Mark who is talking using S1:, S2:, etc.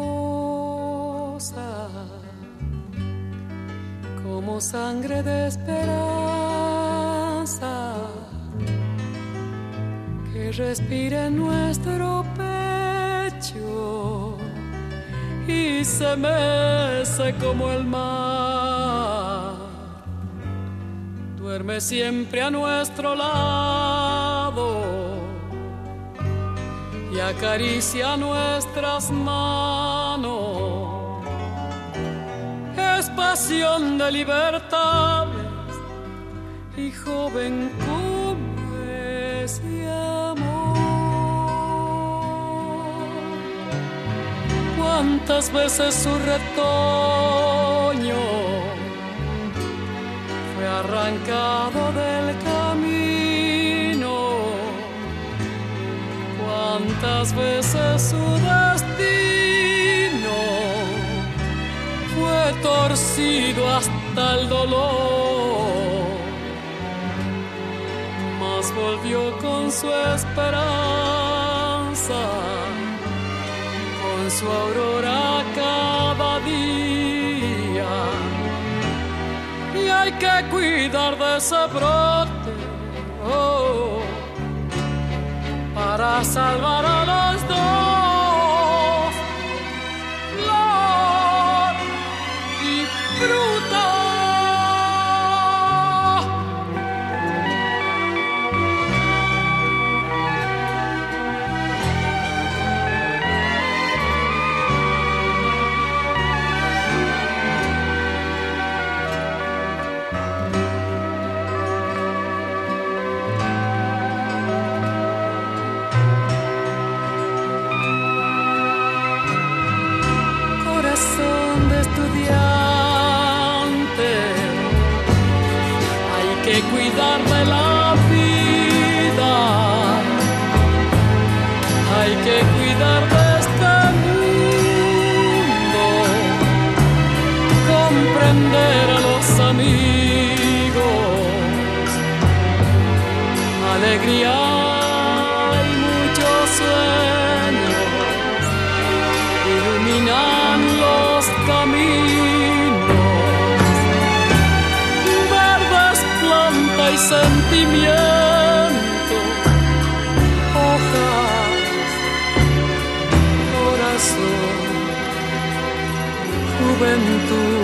S1: hermosa, como sangre de esperanza que respira en nuestro pecho y se mece como el mar. Duerme siempre a nuestro lado y acaricia nuestras manos. Es pasión de libertades y joven como ese amor. Cuántas veces su retoño fue arrancado del camino, cuántas veces su destino fue torcido hasta el dolor, mas volvió con su esperanza, con su aurora cada día. Y hay que cuidar de ese brote, oh, para salvar a los dos, flor y fruta. Cuidar de la vida, hay que cuidar de este mundo, comprender a los amigos, alegría y muchos sueños iluminan los caminos. Y sentimiento, hojas, corazón, juventud.